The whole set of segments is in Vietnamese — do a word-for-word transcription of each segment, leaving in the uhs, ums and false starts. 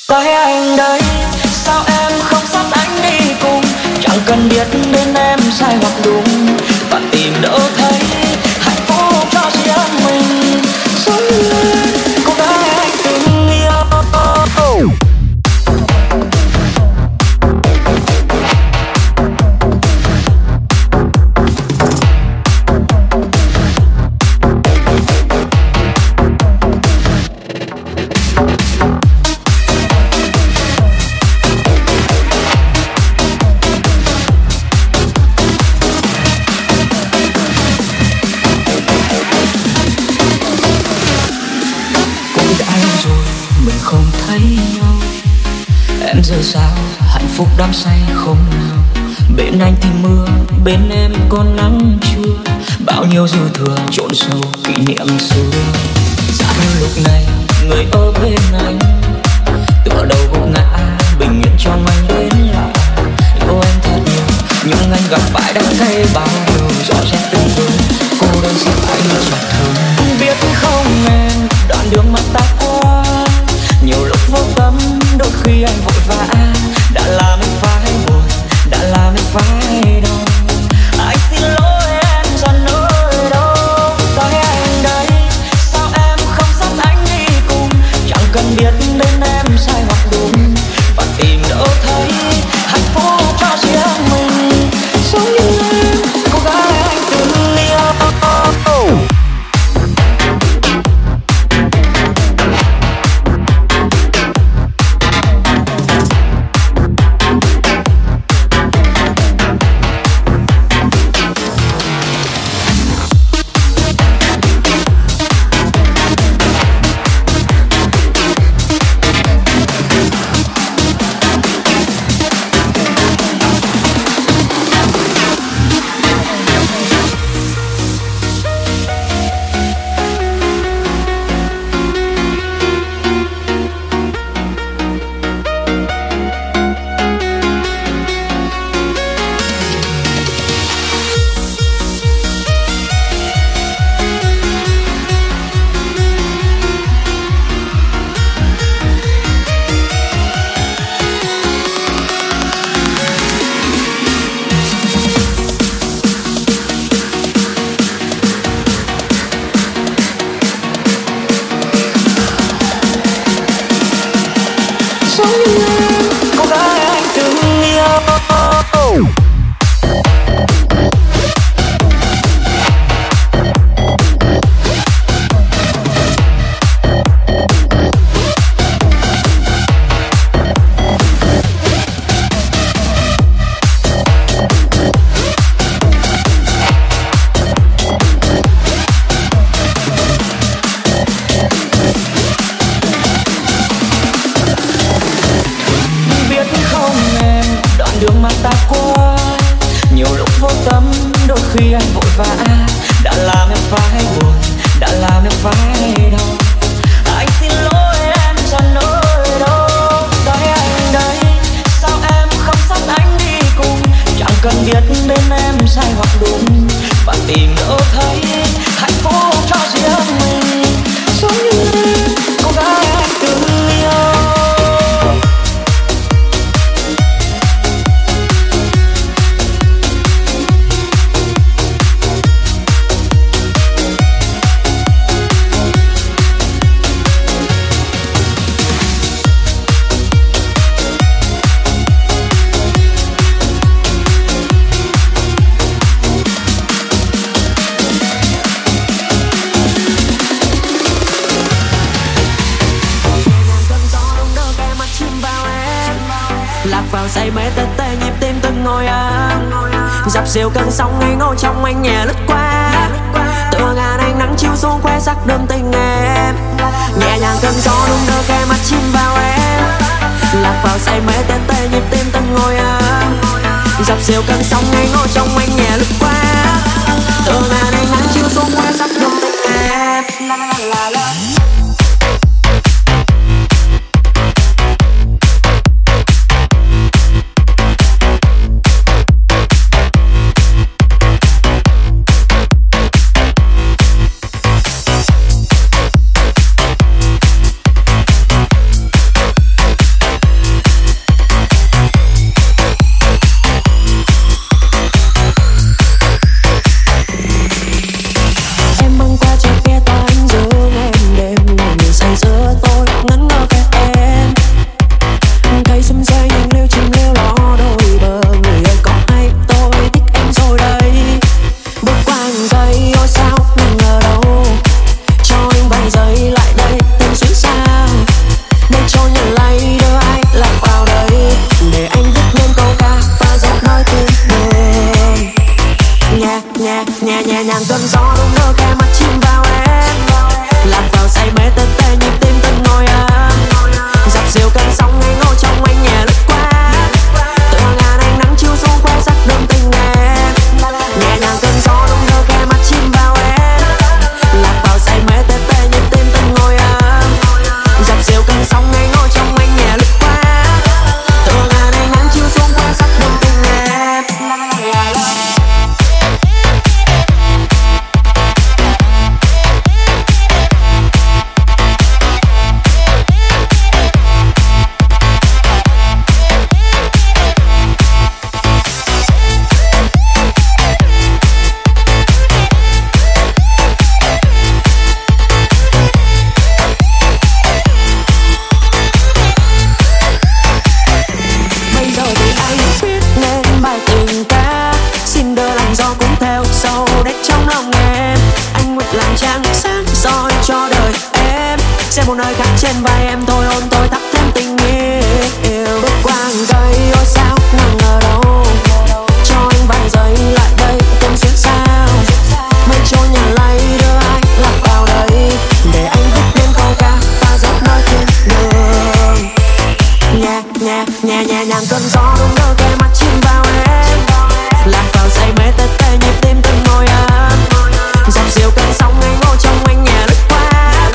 Tay anh đây, sao em không dắt anh đi cùng? Chẳng cần biết đến em sai hoặc đúng, và tìm đâu thấy hạnh phúc cho riêng mình. Sống lên cô gái anh từng yêu. Giờ sao hạnh phúc đắm say không nào? Bên anh thì mưa, bên em còn nắng chưa? Bao nhiêu dư thừa trộn sâu kỷ niệm xưa. Giá như lúc này người ở bên anh tựa đầu gục ngã, bình yên trong anh đến lại. Yêu anh thật nhiều nhưng anh gặp phải đắng cay bao điều. Rõ ràng từng người cô đơn xin anh chặt thương. Biết không em, đoạn đường mà ta qua nhiều lúc vô tâm, đôi khi anh vội vã đã làm em phải buồn, đã làm em phải đau. Anh xin lỗi em dần nơi đâu. Tay anh đây, sao em không dắt anh đi cùng? Chẳng cần biết đến em sai hoặc đúng, và tìm đâu thấy hạnh phúc cho riêng mình. Sống như em, cô gái anh từng yêu. Dập dìu cơn sóng ngây ngô trong anh nhẹ lướt qua, tựa ngàn ánh nắng chiếu xuống khoe sắc đơm tình em. Nhẹ nhàng cơn gió đung đưa cái mắt chìm vào em, lạc vào say mê tê tê nhịp tim từng ngồi em. Dập dìu cơn sóng ngây ngô trong anh nhẹ lướt qua, tựa ngàn ánh nắng chiếu xuống khoe sắc đơm tình em. La la la la. sẽ một nơi khác trên vai em thôi, hôn tôi thắp thêm tình yêu. Bước qua hàng cây ôi sao nắng ở đâu, cho anh vài giây lại đây cùng xuyên sao. Mây trôi nhà lay đưa anh lạc vào đây, để anh viết nên câu ca và giấc mơ trên đường. Nhẹ nhẹ nhẹ nhẹ nhàng cơn gió đung đưa cái mắt chìm vào em, lạc vào say mê tê tê nhịp tim từng môi em. Dòng diều cơn sóng ngây ngô trong anh nhẹ lướt qua,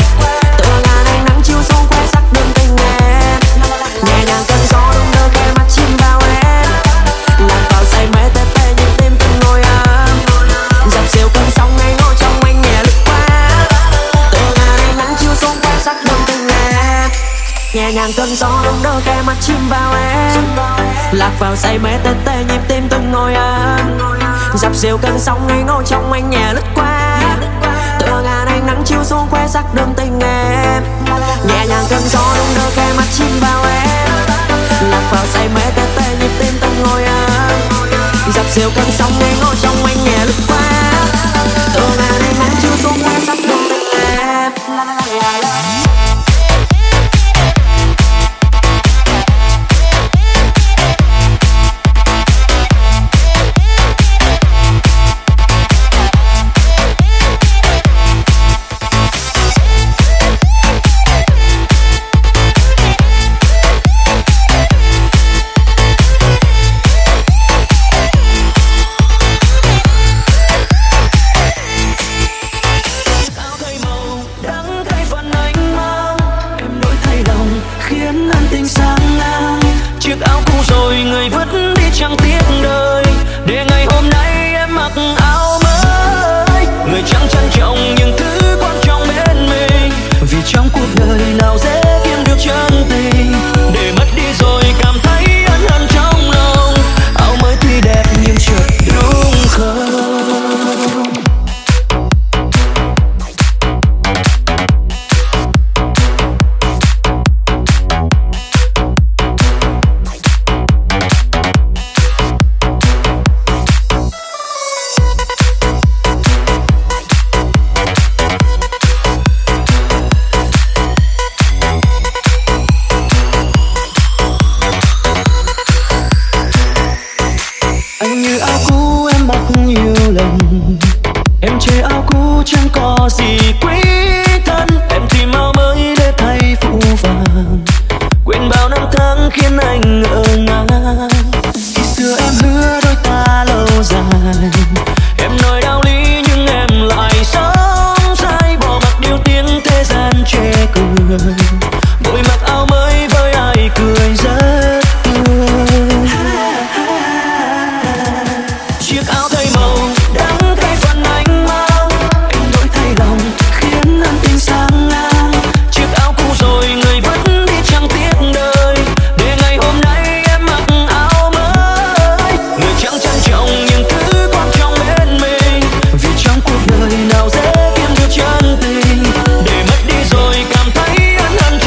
tựa ngàn ánh nắng chiếu xuống khoe sắc đường tình em. Nhẹ nhàng cơn gió đung đưa cái mắt chìm vào em, lạc vào say mê tê tê nhịp tim từng môi em. Dòng diều cơn sóng ngây ngô trong anh nhẹ lướt qua, tựa ngàn ánh nắng chiếu xuống khoe sắc đường tình em. Nhẹ nhàng cơn gió đung đưa cái mắt chìm vào em, lạc vào say mê tê tê nhịp tim từng ngồi em. Dập dìu cơn sóng ngây ngô trong anh nhẹ lướt qua, tựa ngàn ánh nắng chiếu xuống khoe sắc đường tình em. Nhẹ nhàng cơn gió đung đưa cái mắt chìm vào em, lạc vào say mê tê tê nhịp tim từng ngồi em. Dập dìu cơn sóng ngây ngô trong anh nhẹ lướt qua, tựa ngàn ánh nắng chiếu xuống khoe sắc đường tình em. Nào dễ kiếm được chân tình, để mất đi rồi cảm thấy ân hận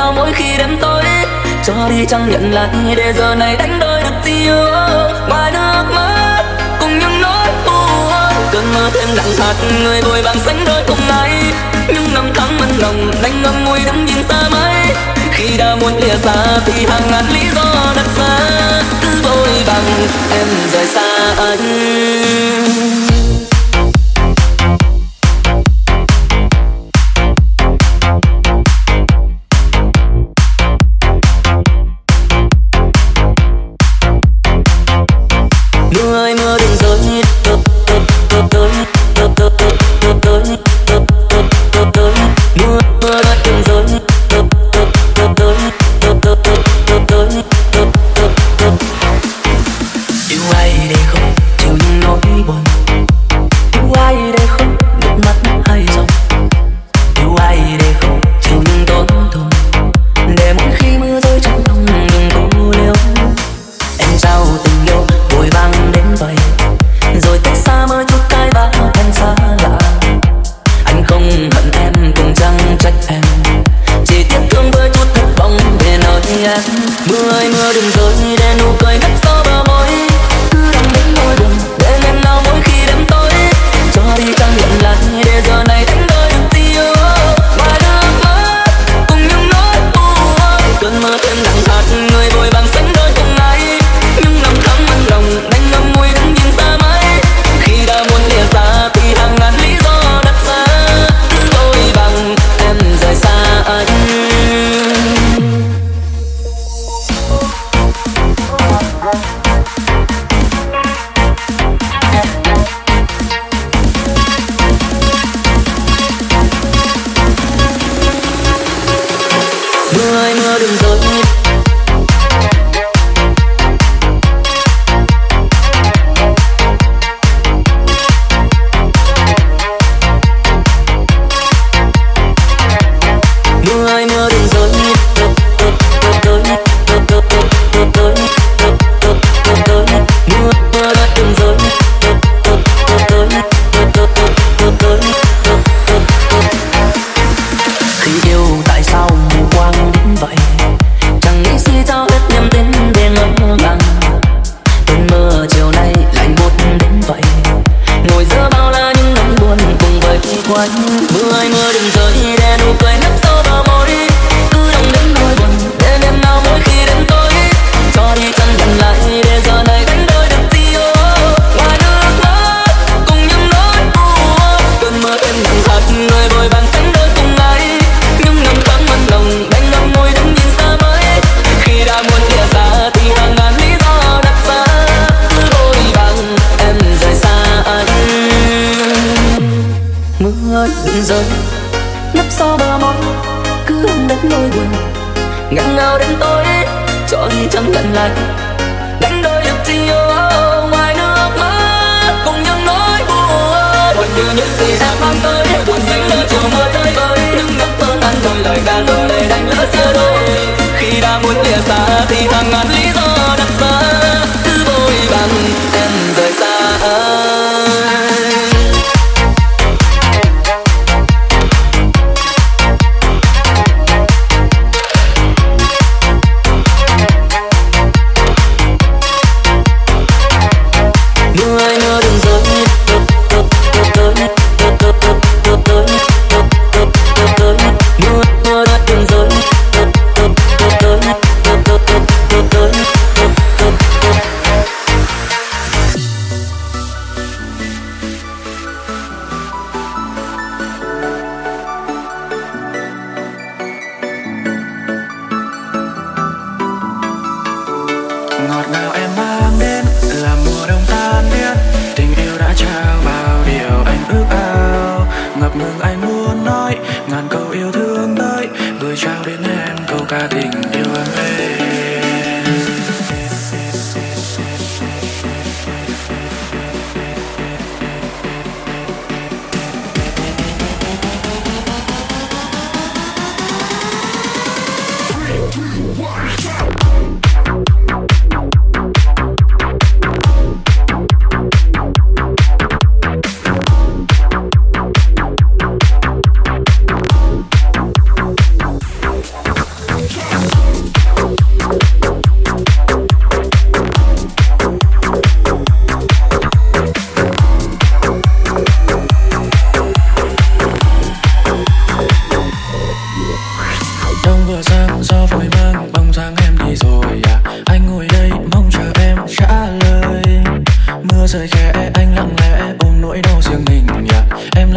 nào mỗi khi đêm tối cho đi chẳng nhận lại để giờ này đánh đôi được tiêu ngoài nước mắt cùng những nỗi buồn cơn mơ thêm nặng hạt người vội vàng sánh đôi cùng ngày những năm tháng mặn lòng đánh ngậm ngùi đứng nhìn xa mãi khi đã muốn lìa xa thì hàng ngàn lý do đặt ra cứ vội vàng em rời xa anh.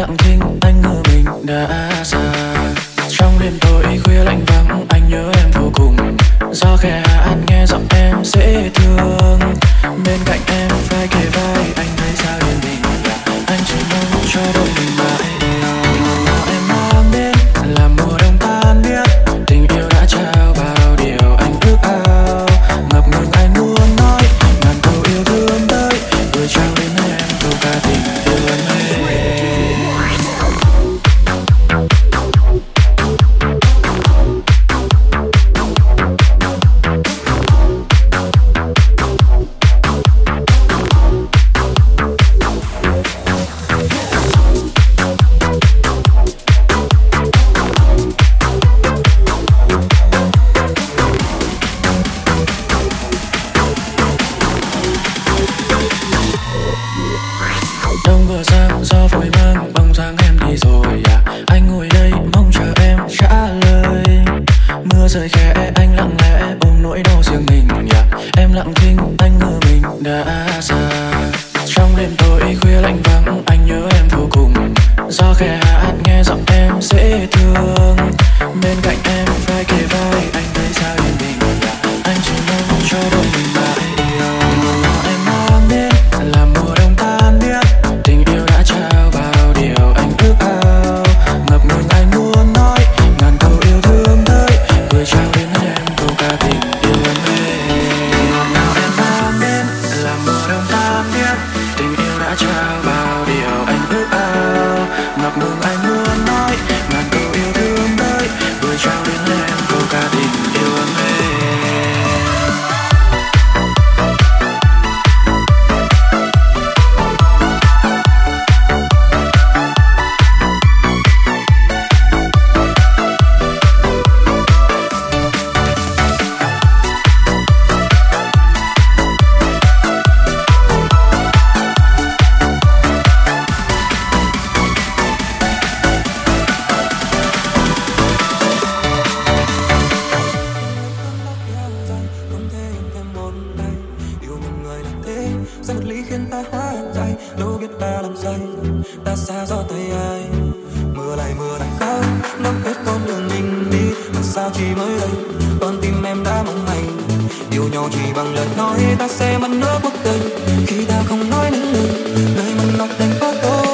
lặng thinh anh ngỡ mình đã xa. Trong đêm tối khuya lạnh vắng anh nhớ em vô cùng. Gió khẽ hát nghe giọng em dễ thương. Bên cạnh em vai kề vai anh thấy sao yên bình. Anh chỉ mong cho đôi mình mãi. Nào em mang đến là mùa đông tan biết. Tình yêu đã trao bao điều anh ước ao. Ngập ngừng anh muốn nói ngàn câu yêu thương tới. Gửi trao đến em câu ca tình yêu em hay. Đông vừa sang gió vội mang bóng dáng em đi rồi à. Anh ngồi đây mong chờ em trả lời. Mưa rơi khẽ anh lặng lẽ ôm nỗi đau riêng mình à. Em lặng thinh anh ngỡ mình đã xa. Trong đêm tối khuya lạnh vắng anh nhớ em vô cùng. Gió khẽ hát nghe giọng em dễ thương. Bên cạnh em vai kề vai anh thấy sao yên bình à. Anh chỉ mong cho đôi mình mãi. Em mang đến là mùa đông tan biết. Tình yêu đã trao bao điều anh ước ao. Ngập ngừng anh muốn nói ngàn câu yêu thương tới. Gửi trao đến em câu ca tình yêu em mê. Nào em mang đến là mùa đông tan biết. Tình yêu đã trao bao điều anh ước ao. Ngập ngừng anh muốn nói ngàn câu yêu thương tới. Gửi trao đến em câu ca tình yêu em mê. Ra một ly khiến ta hóaใจđâu biết ta làm say ta xa do tay ai. Mưa lại mưa lại khóc nắm hết con đường mình đi mà sao chỉ mới đây con tim em đã mong manh. Yêu nhau chỉ bằng lời nói ta sẽ mất nửa cuộc đời khi ta không nói nên lời lời mình nói đành có tôi.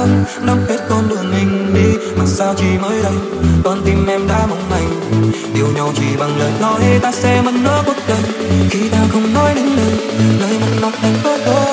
nắng đắp hết con đường mình đi, mà sao chỉ mới đây con tim em đã mong manh. Yêu nhau chỉ bằng lời nói, ta sẽ mất nửa cuộc đời khi ta không nói đến lời, lời mình nói thành tốt thôi.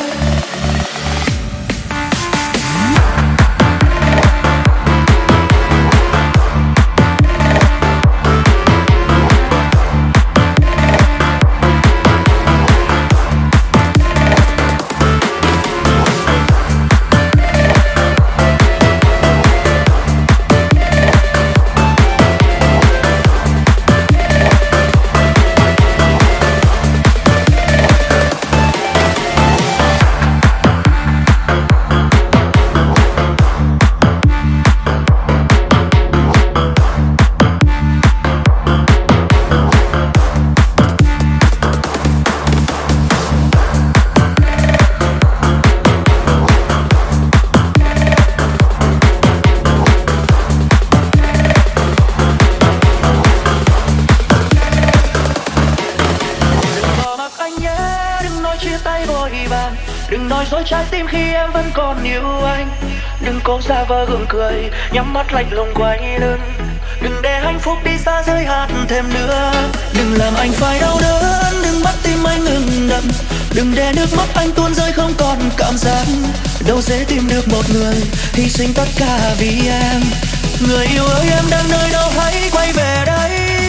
Trái tim khi em vẫn còn yêu anh, đừng cố giả vờ gượng cười, nhắm mắt lạnh lùng quay lưng. Đừng để hạnh phúc đi xa giới hạn thêm nữa. Đừng làm anh phải đau đớn, đừng bắt tim anh ngừng đập. Đừng để nước mắt anh tuôn rơi không còn cảm giác. Đâu dễ tìm được một người hy sinh tất cả vì em. Người yêu ơi em đang nơi đâu hãy quay về đây.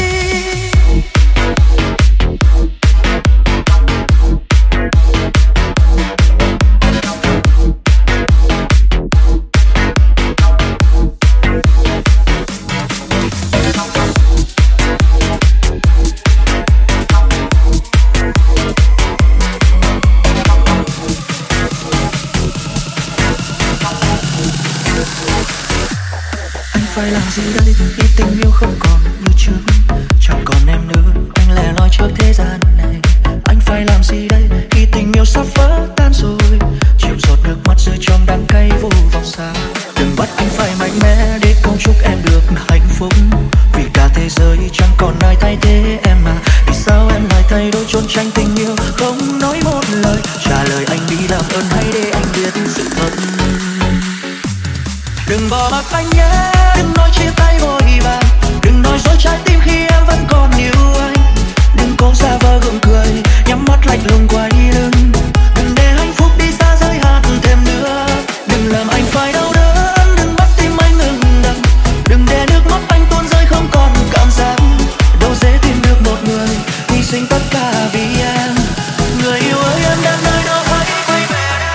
Phải làm gì đây khi tình yêu không còn như trước, chẳng còn em nữa, anh lẻ loi trước thế gian này. Anh phải làm gì đây khi tình yêu sắp vỡ tan rồi, chịu giọt nước mắt rơi trong đắng cay vô vọng xa. Đừng bắt anh phải mạnh mẽ để công chúc em được hạnh phúc, vì cả thế giới chẳng còn ai thay thế em mà. Vì sao em lại thay đổi trốn tránh tình yêu, không nói một lời trả lời anh đi làm ơn, hãy để anh biết sự thật. Đừng bỏ mặc anh nhé, đừng nói chia tay vội vàng, đừng nói dối trái tim khi em vẫn còn yêu anh. Đừng cố giả vờ gượng cười, nhắm mắt lạnh lùng quay lưng. Đừng để hạnh phúc đi xa giới hạn thêm nữa. Đừng làm anh phải đau đớn, đừng bắt tim anh ngừng đập. Đừng để nước mắt anh tuôn rơi không còn cảm giác. Đâu dễ tìm được một người hy sinh tất cả vì em. Người yêu ơi em đang nơi đâu hãy quay về đây.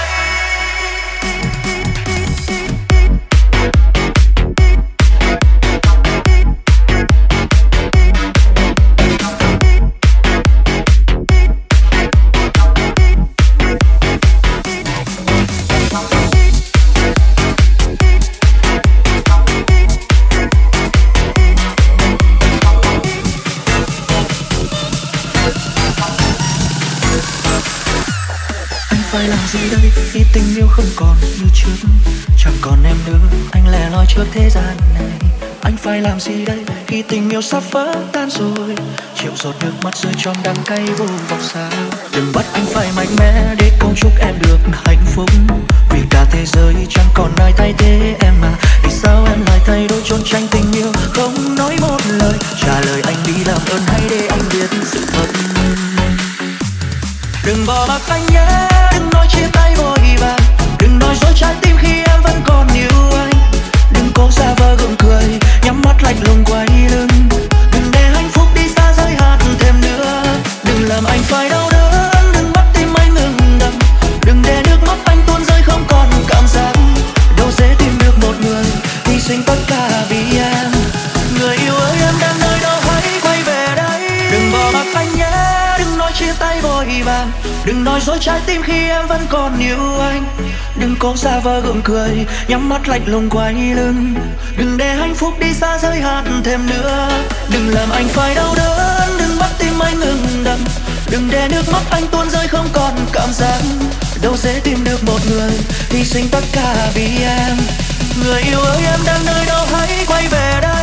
Phải làm gì đây khi tình yêu không còn như trước, chẳng còn em nữa, anh lẻ loi trước thế gian này. Anh phải làm gì đây khi tình yêu sắp vỡ tan rồi, chịu giọt nước mắt rơi trong đắng cay vô vọng xa. Đừng bắt anh phải mạnh mẽ để công chúc em được hạnh phúc, vì cả thế giới chẳng còn ai thay thế em mà. Vì sao em lại thay đổi trốn tránh tình yêu, không nói một lời trả lời anh đi làm ơn, hãy để anh biết sự thật. Đừng bỏ mặc anh nhé, đừng nói chia tay vội vàng, đừng nói dối trái tim khi em vẫn còn yêu anh. Đừng cố giả vờ gượng cười, nhắm mắt lạnh lùng quay lưng. Đừng để hạnh phúc đi xa giới hạn thêm nữa. Đừng làm anh phải đau đớn, đừng bắt tim anh ngừng đập. Đừng để nước mắt anh tuôn rơi không còn cảm giác. Đâu dễ tìm được một người hy sinh tất cả vì em. Người yêu ơi em đang nơi đâu hãy quay về đây. Đừng bỏ mặc anh nhé, đừng nói chia tay vội vàng, đừng nói dối trái tim khi em vẫn còn yêu anh. Đừng cố giả vờ gượng cười, nhắm mắt lạnh lùng quay lưng. Đừng để hạnh phúc đi xa giới hạn thêm nữa. Đừng làm anh phải đau đớn, đừng bắt tim anh ngừng đập. Đừng để nước mắt anh tuôn rơi không còn cảm giác. Đâu dễ tìm được một người hy sinh tất cả vì em. Người yêu ơi em đang nơi đâu hãy quay về đây.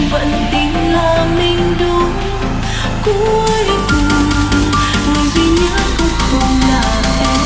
vẫn tin là mình đúng. Cuối cùng người duy nhất cũng không là em.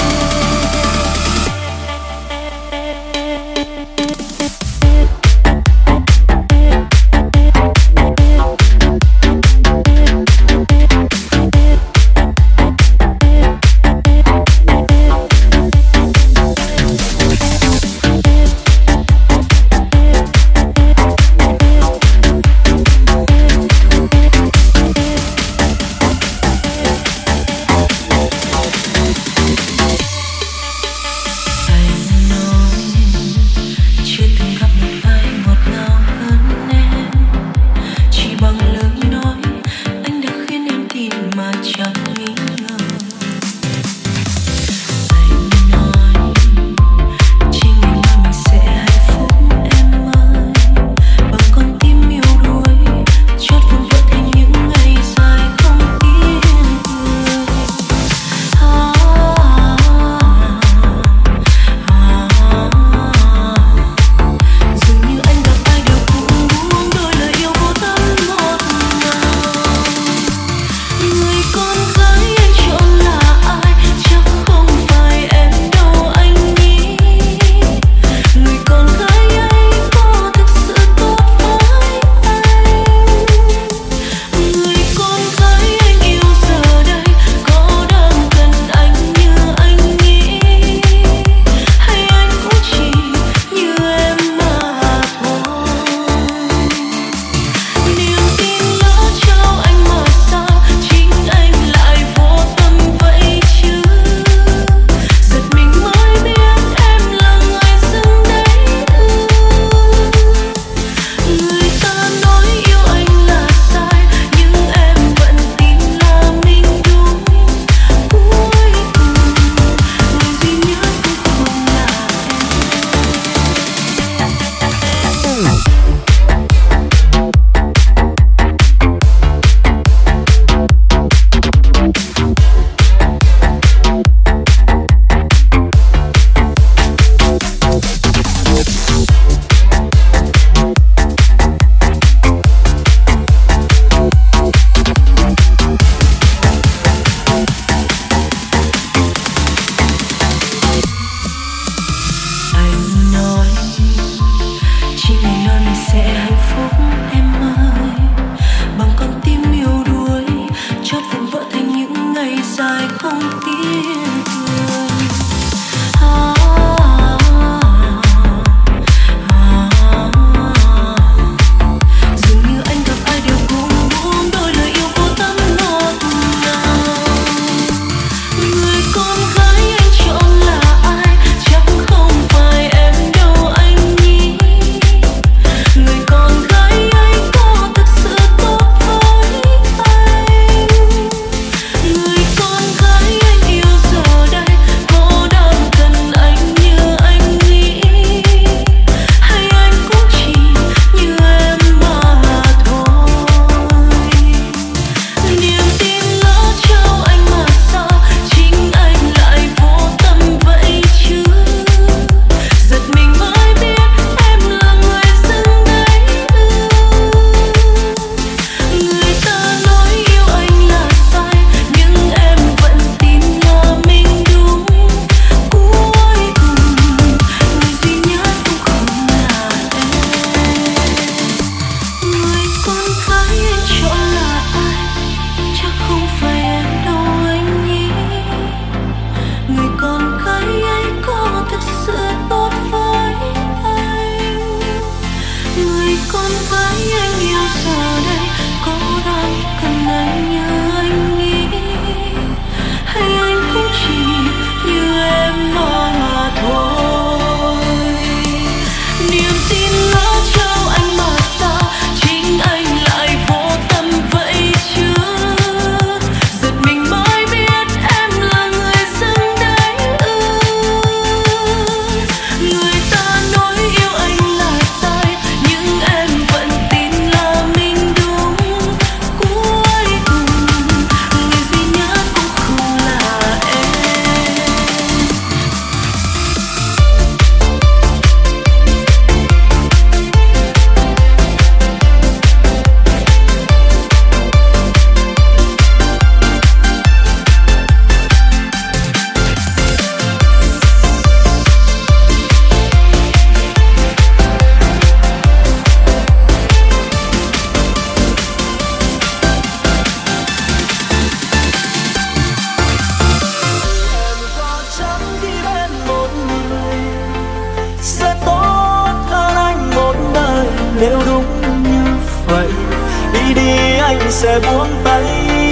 nếu đúng như vậy. Đi đi anh sẽ buông tay,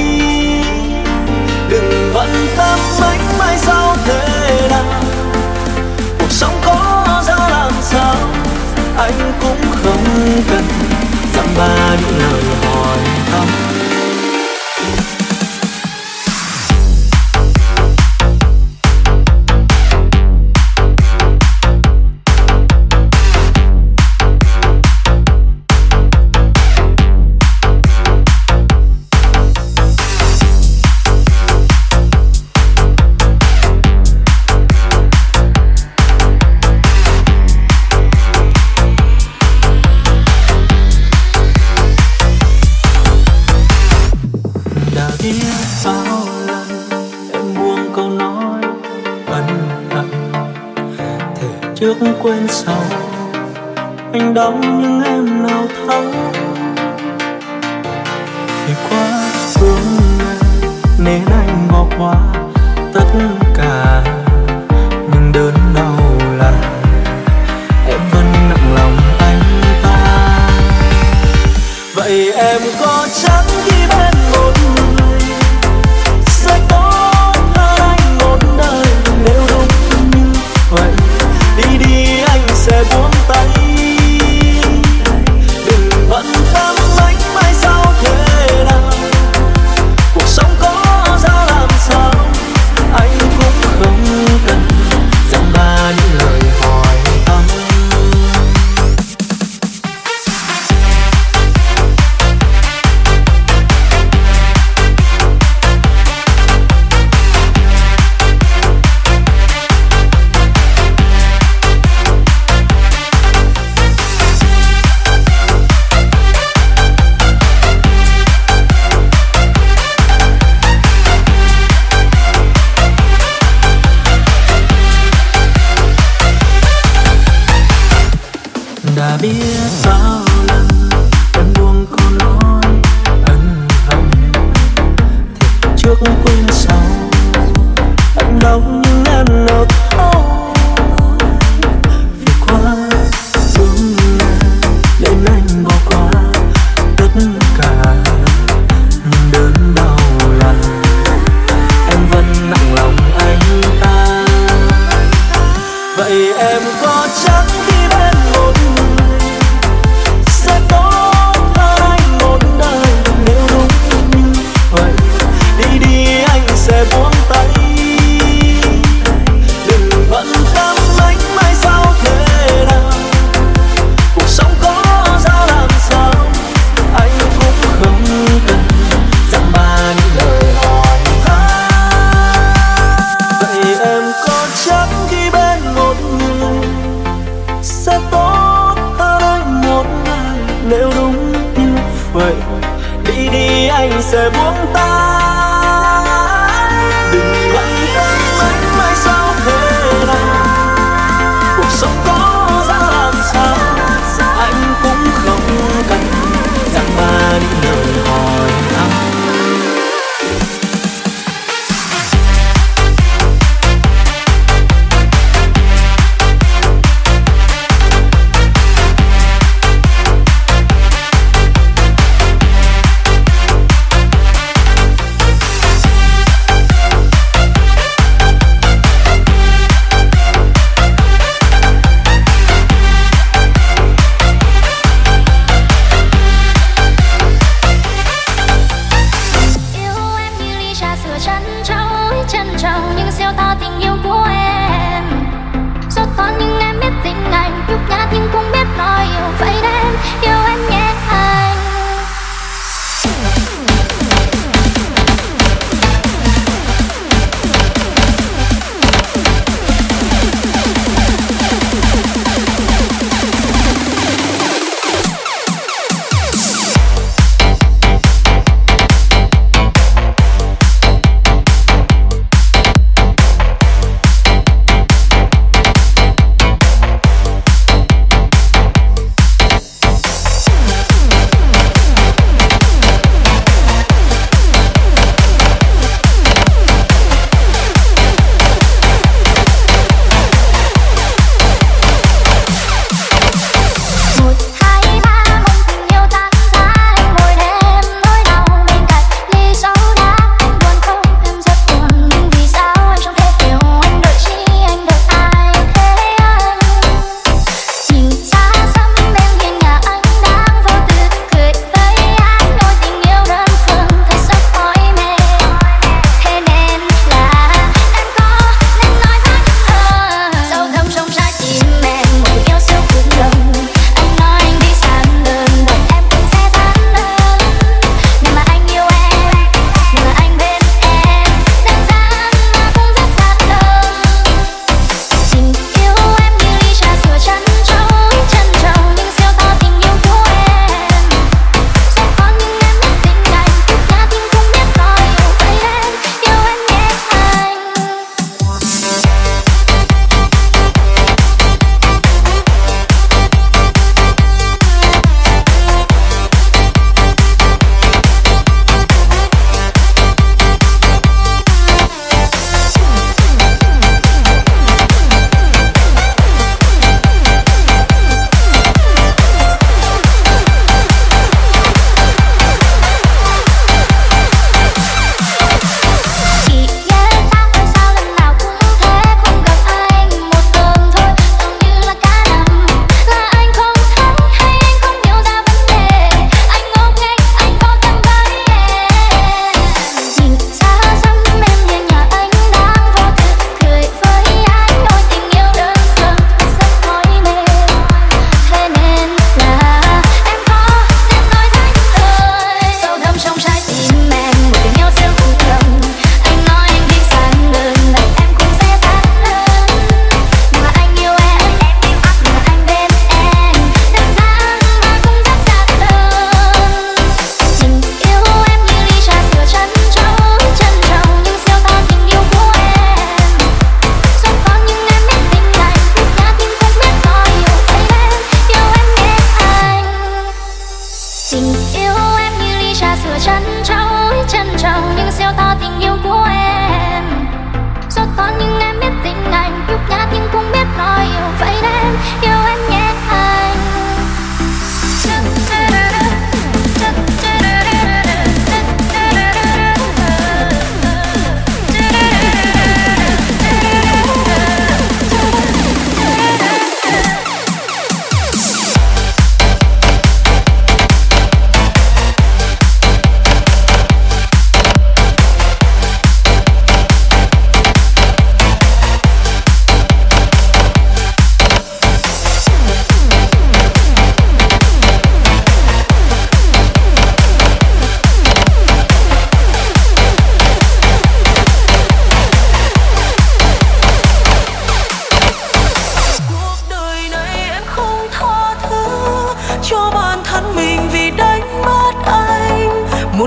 đừng bận tâm anh mai sau thế nào. Cuộc sống có ra làm sao anh cũng không cần dăm ba những lời hỏi thăm. Trước quên sau anh đau nhưng em nào thấu. Vì quá thương em nên anh bỏ qua tất cả, nhưng đớn đau là em vẫn nặng lòng anh ta. Vậy em có chắc khi bên một người sẽ tốt hơn anh một đời? Nếu đúng như vậy đi đi anh sẽ buông tay, đừng bận tâm anh mai sau thế nào. Cuộc sống có ra làm sao anh cũng không cần dăm ba những lời hỏi thăm. Đã biết bao lần em buông câu nói ân hận, thì trước quên sau anh đau nhưng em nào thấu. Vì quá thương em nên anh bỏ qua tất cả, nhưng đớn đau là em vẫn nặng lòng anh ta. Vậy em có chắc khi bên một sẽ tốt hơn anh một đời? Nếu đúng như vậy đi đi anh sẽ buông tay, đừng bận tâm anh mai sau thế nào. Cuộc sống có ra làm sao anh cũng không cần dăm ba những lời hỏi thăm. Vậy em có chắc khi bên một người sẽ tốt hơn anh một ngày? Nếu đúng như vậy đi đi anh sẽ buông tay, đừng bận tâm anh mai sau thế nào. Cuộc sống có ra làm sao anh cũng không cần dăm ba những lời hỏi thăm.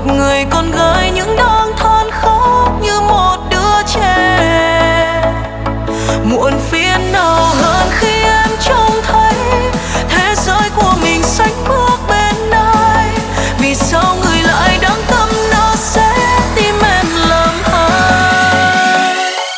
một người con gái những đang than khóc như một đứa trẻ. Muộn phiền nào hơn khi em trông thấy thế giới của mình sánh bước bên ai. Vì sao người lại đáng tâm nó sẽ tim em lầm hai.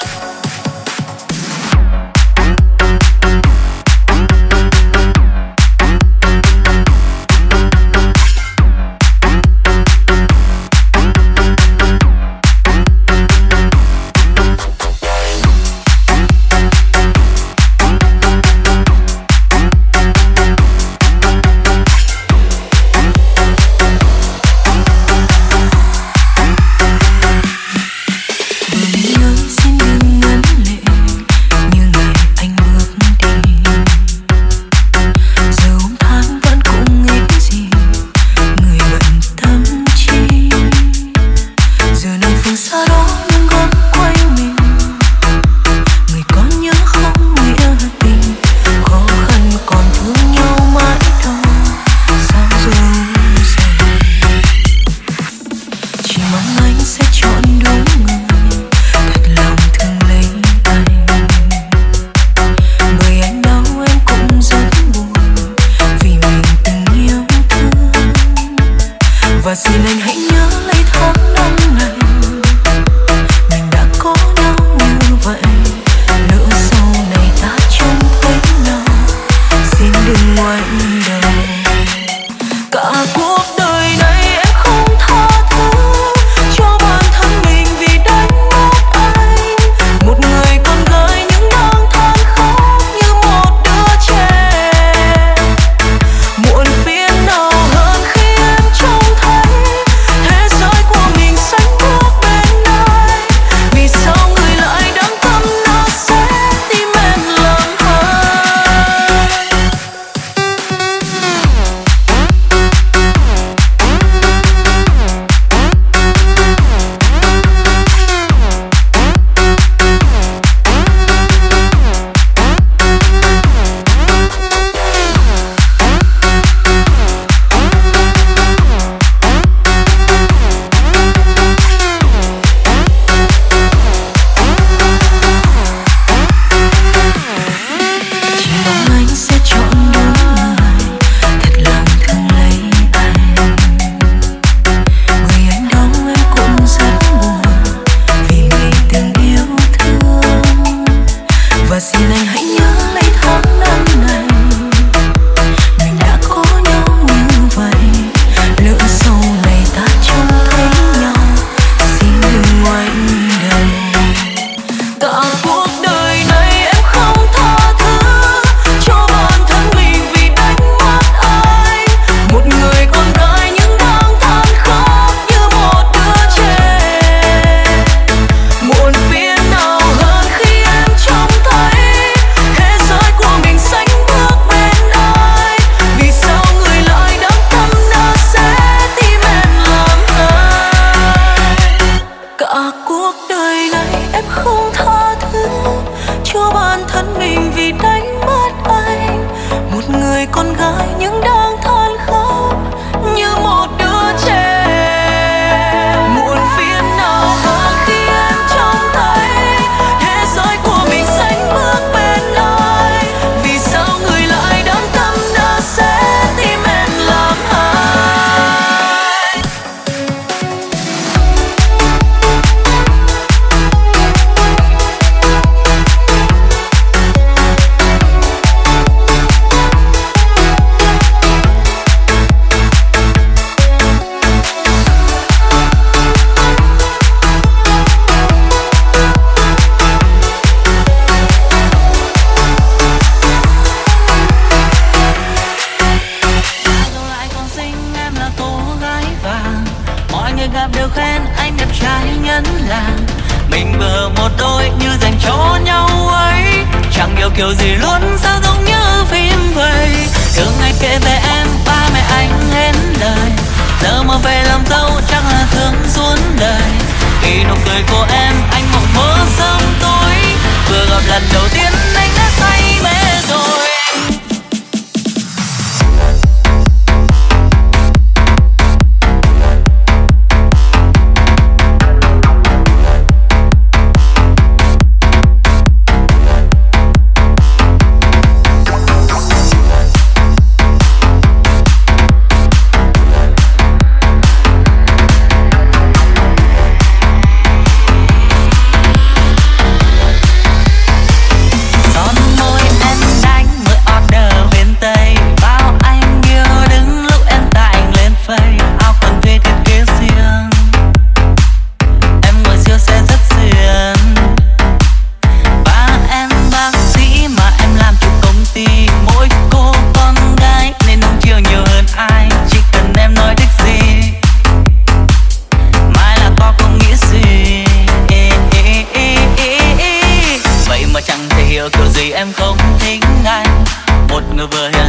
kiểu gì luôn sao giống như phim vậy. Thường ngày kể về em ba mẹ anh hết lời, giờ mà về làm dâu chắc là thương suốt đời. Khi nụ cười của em anh mộng mơ sớm tối, vừa gặp lần đầu tiên anh đã say mê rồi.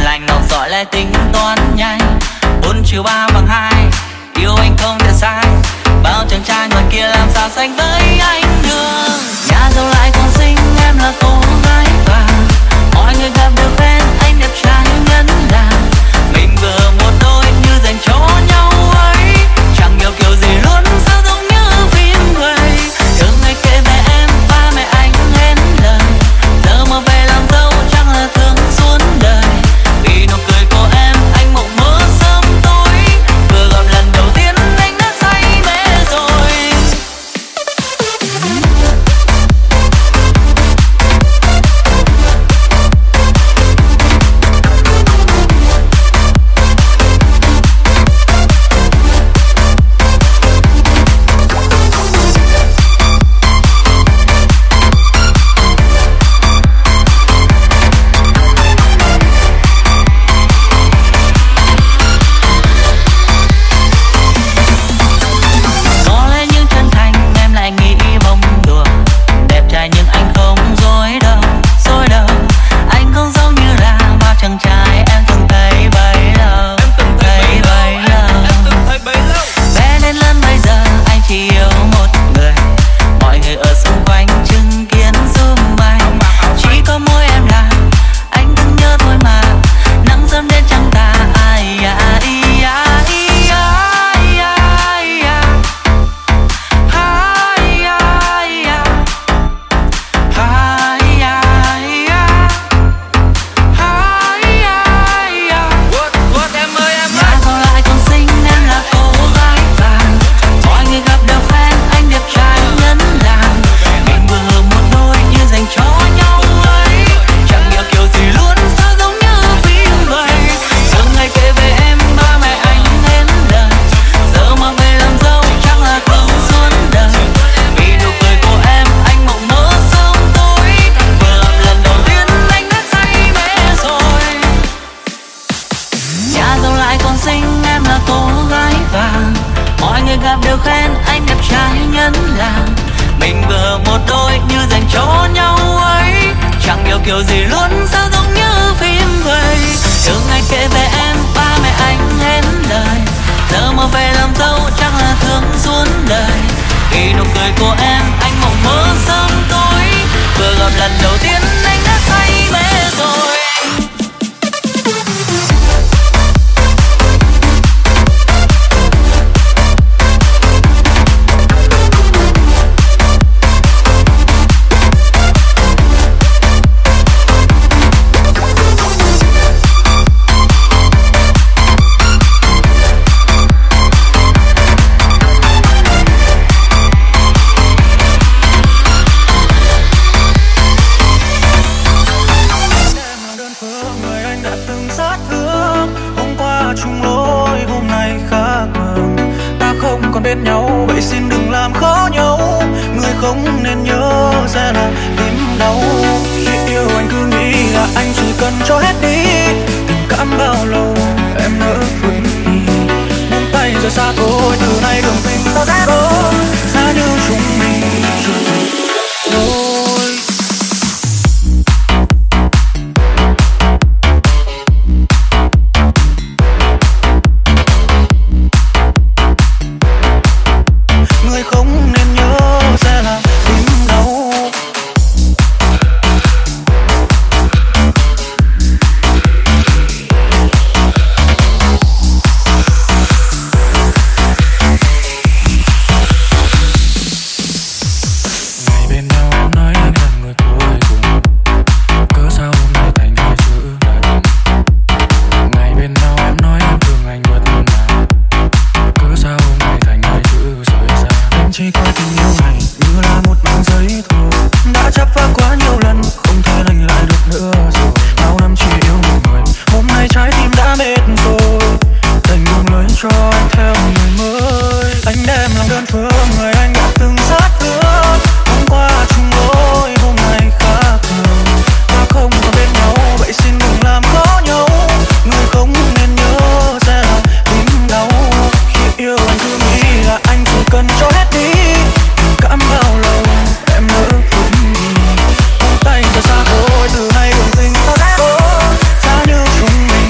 lành ngọc giỏi lại tính toán nhanh. Bốn trừ ba bằng hai, yêu anh không thể sai. Bao chàng trai ngoài kia làm sao sánh với anh được. Nhà giàu lại còn xinh, em là cô gái vàng. Mọi người gặp đều khen anh đẹp trai nhân làng. Mình vừa một đôi như dành cho nhau ấy. Chẳng hiểu kiểu gì luôn sao giống như phim vậy. Thường ngày kể về em ba mẹ anh hết lời. Giờ mà về làm dâu chắc là thương suốt đời. Vì nụ cười của em anh mộng mơ sớm tối. Vừa gặp lần đầu tiên anh đã say mê rồi. Có lẽ những chân thành em lại nghĩ bông đùa. Đẹp trai nhưng anh không dối đâu, dối đâu. Anh không giống như là bao chàng trai em từng thấy bấy lâu, thấy bấy lâu. Bé đến lớn bây giờ anh chỉ yêu một người. Mọi người ở xung quanh chứng kiến giúp anh. Chỉ có mỗi em là anh từng nhớ thôi mà. Nắng sớm đến chẳng ta ai à, ai à, ai à, ai à, ai à. Ai à, ai à. Ai à, ai à. Ai à, ai à. Nhà giàu lại còn xinh, em là cô gái vàng. Mọi người gặp đều khen anh đẹp trai nhân làng. Mình vừa một đôi như dành cho nhau ấy. Chẳng hiểu kiểu gì luôn sao giống như phim vậy. Thường ngày kể về em ba mẹ anh hết lời. Giờ mà về làm dâu chắc là thương suốt đời. Vì nụ cười của em anh mộng mơ sớm tối. Vừa gặp lần đầu tiên anh đã say mê rồi. Nhà giàu lại còn xinh, em là cô gái vàng. Mọi người gặp đều khen anh đẹp trai nhân làng. Mình vừa một đôi như dành cho nhau ấy. Chẳng hiểu kiểu gì luôn sao giống như phim vậy. Thường ngày kể về em ba mẹ anh hết lời. Giờ mà về làm dâu chắc là thương suốt đời. Vì nụ cười của em anh mộng mơ sớm tối. Vừa gặp lần đầu tiên anh đã say mê rồi. Người anh đã từng sát thương. Hôm qua chung lối, hôm nay khác thường. Ta không còn bên nhau, vậy xin đừng làm khó nhau. Người không nên nhớ sẽ là tim đau. Khi yêu anh cứ nghĩ là anh chỉ cần cho hết đi. Tình cảm bao lâu em nỡ vứt đi. Buông tay rồi xa thôi, từ nay đường tình ta sẽ đôi. Xa như chúng mình rồi đôi. Người không nên nhớ sẽ là tim đau. Ngày bên nhau em nói anh là người cuối cùng. Cớ sao hôm nay thành hai chữ gần. Ngày bên nhau em nói em thương anh nhất mà. Cớ sao hôm nay thành hai chữ rời xa. Em chỉ coi tình yêu này như là một mảnh giấy thôi. Đã chấp phá quá nhiều lần, không thể lành lại được nữa rồi. Bao năm chỉ yêu một người, hôm nay trái tim đã mệt rồi. Đành buông lời cho anh theo người mới. Anh đem lòng đơn phương, người anh đã từng sát thương. Hôm qua chung lối, hôm nay khác thường. Ta không còn bên nhau, vậy xin đừng làm khó nhau. Người không nên nhớ sẽ là tim đau. Khi yêu anh cứ nghĩ là anh chỉ cần cho hết đi. Tình cảm bao lâu em nỡ vứt đi. Buông tay cho xa thôi, từ nay đường tình ta sẽ đôi. Xa như chúng mình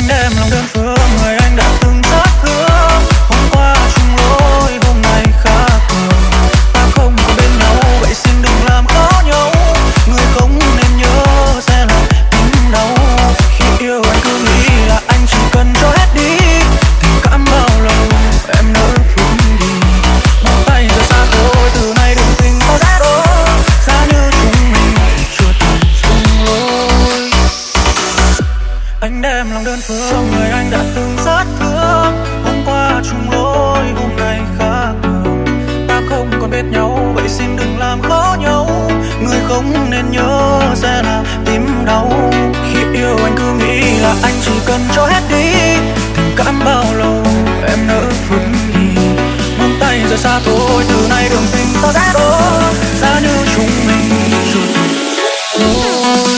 Anh đem lòng đơn phương người anh đã từng sát thương. Hôm qua chung lối, hôm nay khác thường. Ta không còn bên nhau, vậy xin đừng làm khó nhau. Người không nên nhớ sẽ là tim đau. Khi yêu anh cứ nghĩ là anh chỉ cần cho hết đi. Tình cảm bao lâu em nỡ vứt đi. Buông tay giờ xa thôi, từ nay đừng tình ta rẽ đôi. Giá như chúng mình chưa từng chung lối. Anh đem lòng đơn phương người anh đã từng rất thương. Hôm qua chung lối, hôm nay khác thường. Ta không còn biết nhau, vậy xin đừng làm khó nhau. Người không nên nhớ sẽ là tim đau. Khi yêu anh cứ nghĩ là anh chỉ cần cho hết đi. Tình cảm bao lâu em nỡ vứt đi. Buông tay giờ xa thôi, từ nay đường tình ta rẽ đôi. Giá như chúng mình chưa từng lối.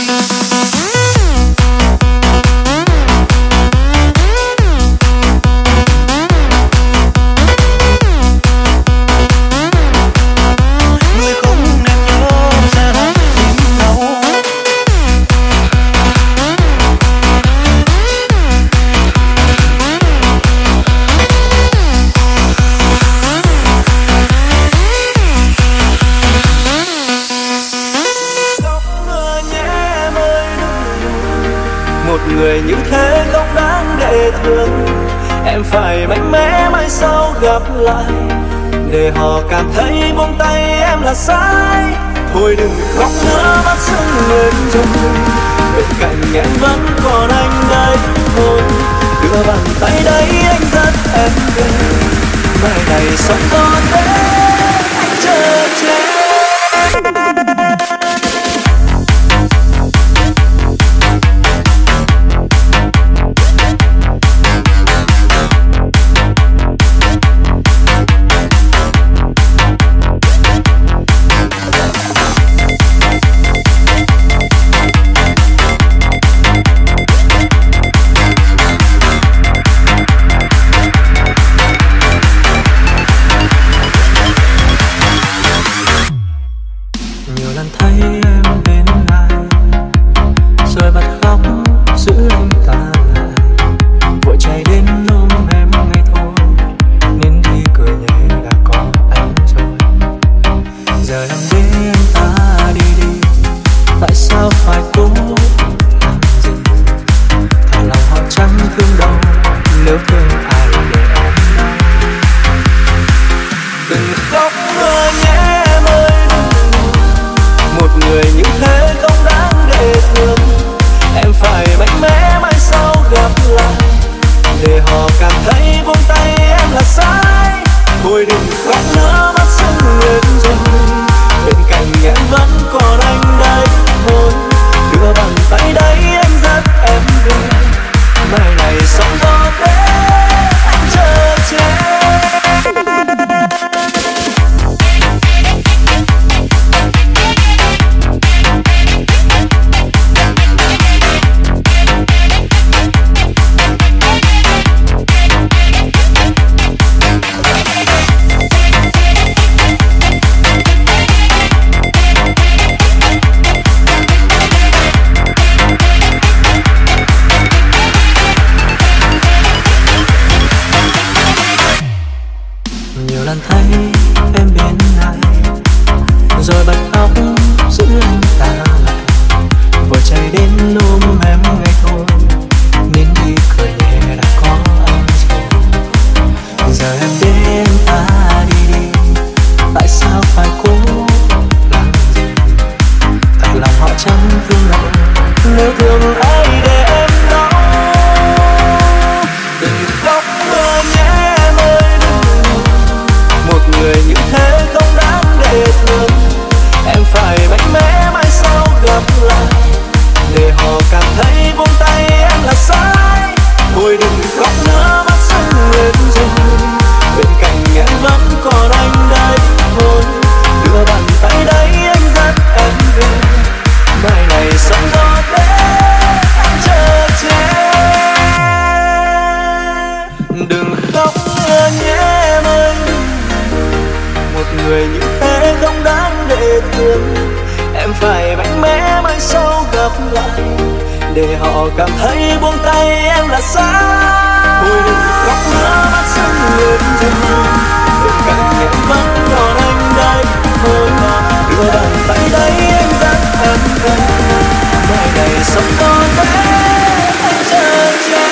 Người như thế không đáng để thương. Em phải mạnh mẽ mai sau gặp lại. Để họ cảm thấy buông tay em là sai. Thôi đừng khóc nữa, mắt sưng lên rồi. Bên cạnh em vẫn còn anh đây. Thôi đưa bàn tay đấy anh dắt em về. Mai này sóng gió đến anh chờ che. người như thế không đáng để thương. Em phải mạnh mẽ mai sau gặp lại, để họ cảm thấy buông tay em là là xa. Ôi đừng khóc nữa mắt sưng lên rồi, bên cạnh em vẫn còn anh đây. Thôi nào đưa bàn tay đây anh dắt em về, mai ngày sống còn bé anh chờ che.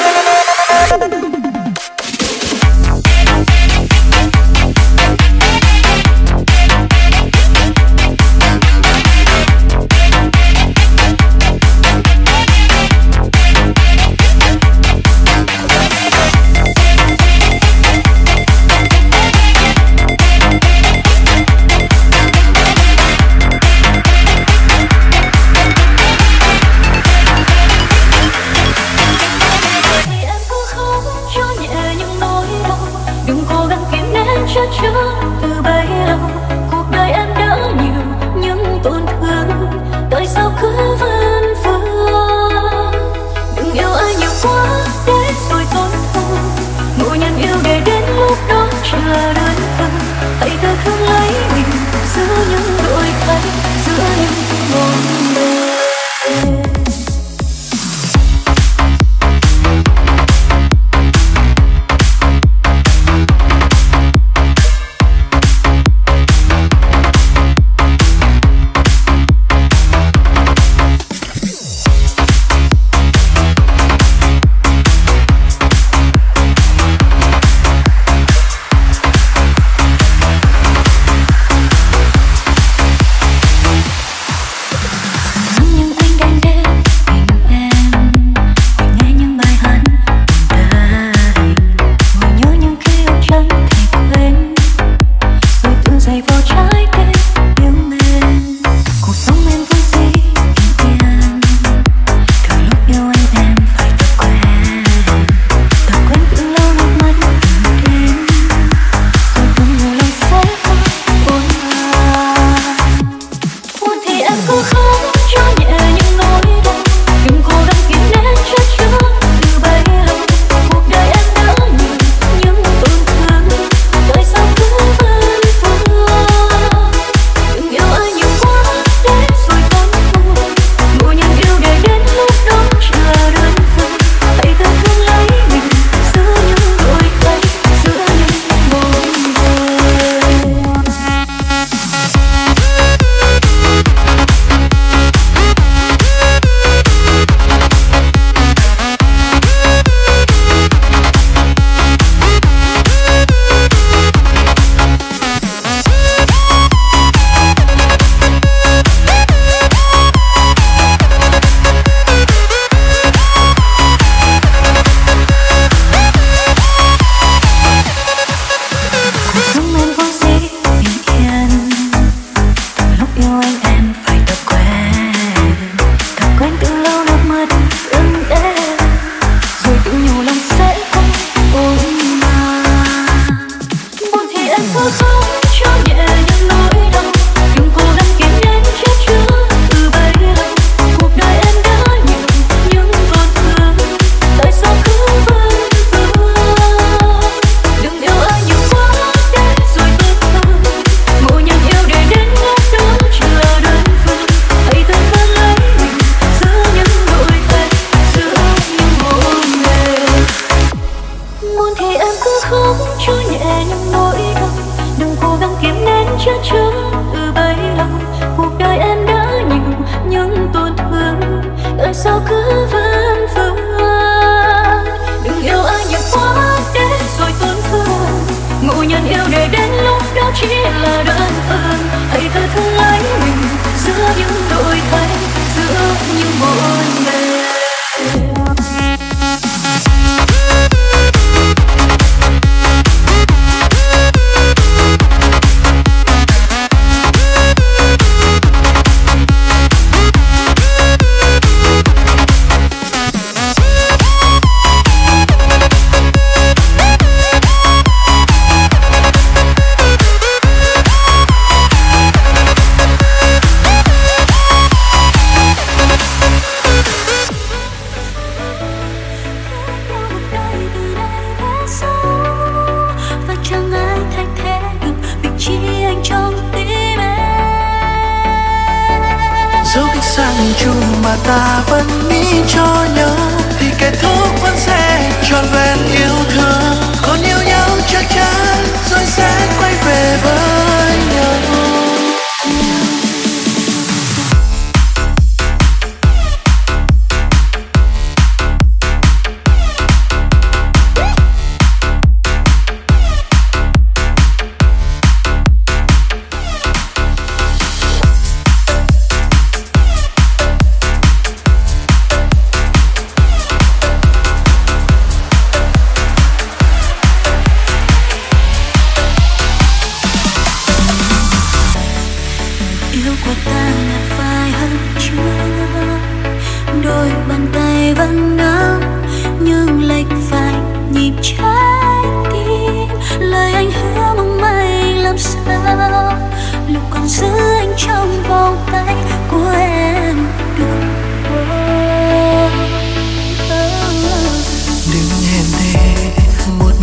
Dẫu cách xa nhìn chung mà ta vẫn nghĩ cho nhau, thì kết thúc vẫn sẽ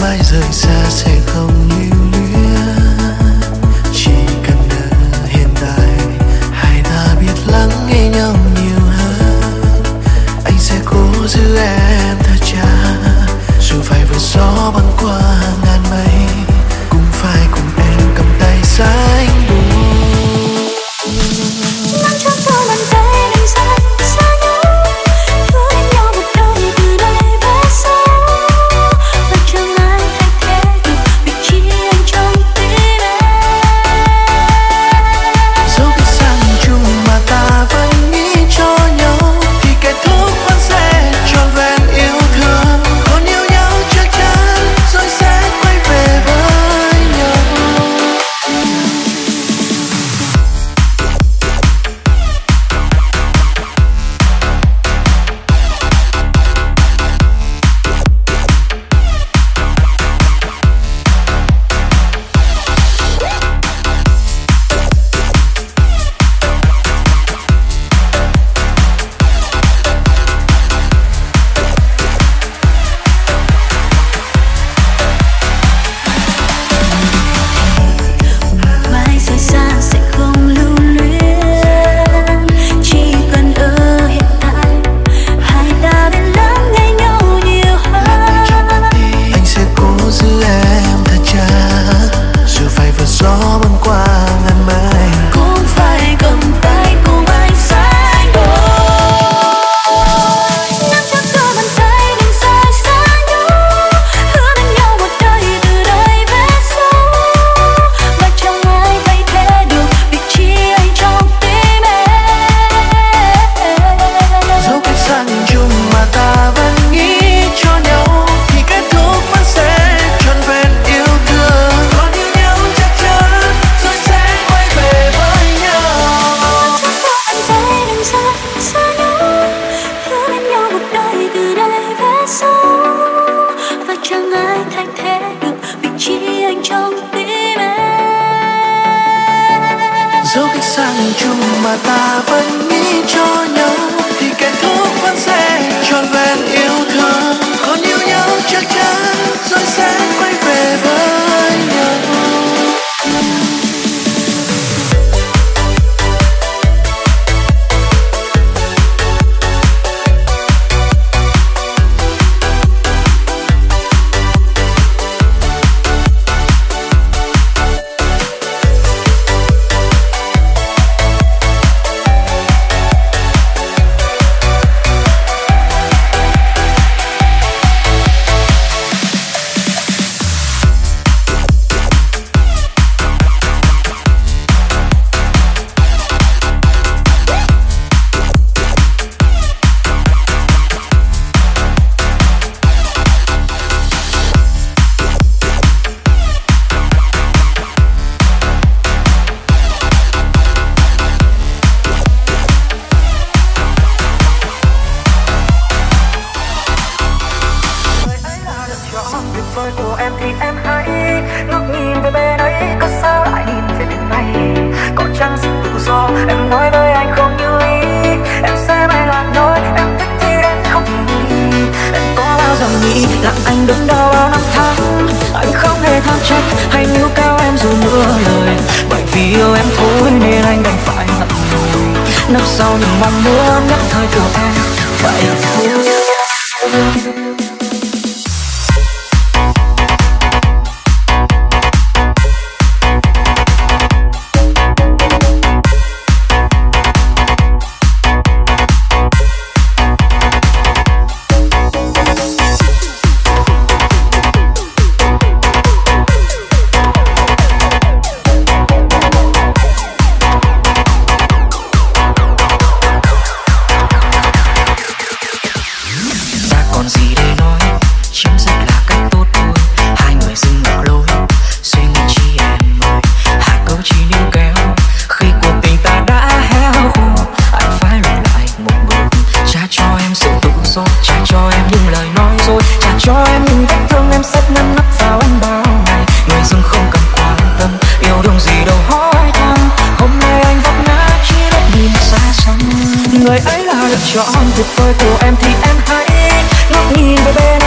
phải rời xa sẽ không lưu luyến. Chỉ cần ở hiện tại, hai ta biết lắng nghe nhau nhiều hơn. Anh sẽ cố giữ em thật chặt, dù phải vượt gió băng qua ngàn mây, cũng phải cùng em cầm tay sánh đôi. Nắm chắc đôi bàn tay đừng xa xa nhau, hứa đến nhau một đời từ đây về sau. Và chẳng ai thay thế được vị trí anh trong tim em. Dẫu cách xa nhìn chung mà ta vẫn nghĩ cho nhau, thì kết thúc vẫn sẽ trọn vẹn yêu thương. Còn yêu nhau chắc chắn rồi sẽ quay về với nhau. Mãi rời xa sẽ không lưu luyến. Chỉ cần ở hiện tại, hai ta biết lắng nghe nhau nhiều hơn. Anh sẽ cố giữ em thật chặt, dù phải vượt gió băng qua ngàn mây, Cũng phải cầm tay cùng anh sánh đôi. Nắm chắc đôi bàn tay đừng rời xa nhau, hứa bên nhau một đời từ đây về sau. Và chẳng ai thay thế được vị trí anh trong tim em. dẫu cách xa nhìn chung mà ta vẫn nghĩ cho nhau, thì kết thúc vẫn sẽ trọn vẹn yêu thương. Còn yêu nhau chắc chắn rồi sẽ quay về với nhau. Anh tay đừng xa xa nhau, hứa bên nhau một đời từ đây về sau. Và chẳng ai thay thế được vị trí anh trong tim em. Dẫu cách xa nhìn chung mà ta vẫn nghĩ cho nhau, thì kết thúc vẫn sẽ trọn vẹn yêu thương. Còn yêu nhau chắc chắn rồi sẽ quay về với nhau. Tuyệt vời của em thì em hãy ngước nhìn về bên ấy, có sao lại nhìn về bên này? Có chăng sự tự do em nói với anh không như ý? Em xem anh là nói em thích thì đến không nghĩ. Em có bao giờ nghĩ là anh đứng đâu bao năm tháng, anh không hề than trách hay níu cao em dù nửa lời. Bởi vì yêu em thôi nên anh đành phải ngậm ngùi, nấp sau những mong muốn nhất thời của em vậy thôi. Người ấy là lựa chọn tuyệt vời của em thì em hãy ngước nhìn về bên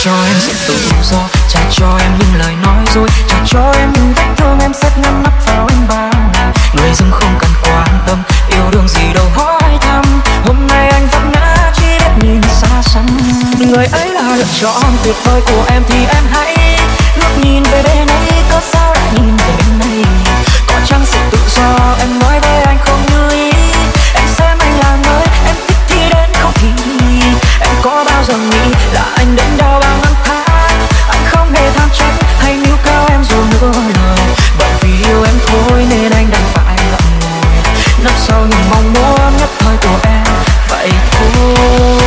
cho em sự tự do, trả cho em những lời nói dối, trả cho em những vết thương em xét ngăn nắp vào em bao ngày. Người dưng không cần quan tâm, yêu đương gì đâu hỏi thăm. Hôm nay anh vẫn ngã chỉ biết nhìn xa xăm. Người ấy là lựa chọn tuyệt vời của em thì em hãy ngước nhìn về bên ấy, có sao lại nhìn về bên này. Có chăng sự tự do em nói với anh không như ý. Em xem anh là người em thích thì đến không thì. Em có bao giờ nghĩ là anh đến đau bao năm tháng. Anh không hề tham trách hay níu cao em dù nửa lời. Bởi vì yêu em thôi nên anh đành phải ngậm ngùi, nấp sau những mong muốn nhất thời của em vậy thôi.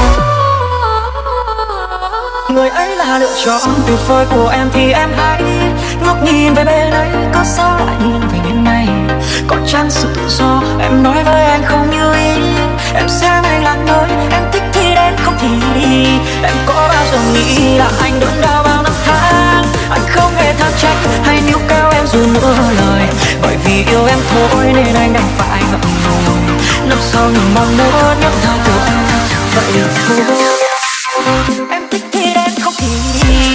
Người ấy là lựa chọn tuyệt vời của em thì em hãy ngước nhìn về bên ấy, có sao lại nhìn về bên này. Có chăng sự tự do em nói với anh không như ý. Em xem anh là nơi em thích thì đến không thì đi. Em có bao giờ nghĩ là anh đớn đau bao năm tháng. Anh không hề than trách hay níu cao em dù nửa lời. Bởi vì yêu em thôi nên anh đành phải ngậm ngùi, nấp sau những mong muốn nhất thời của em vậy thôi. Em thích thì đến không thì đi.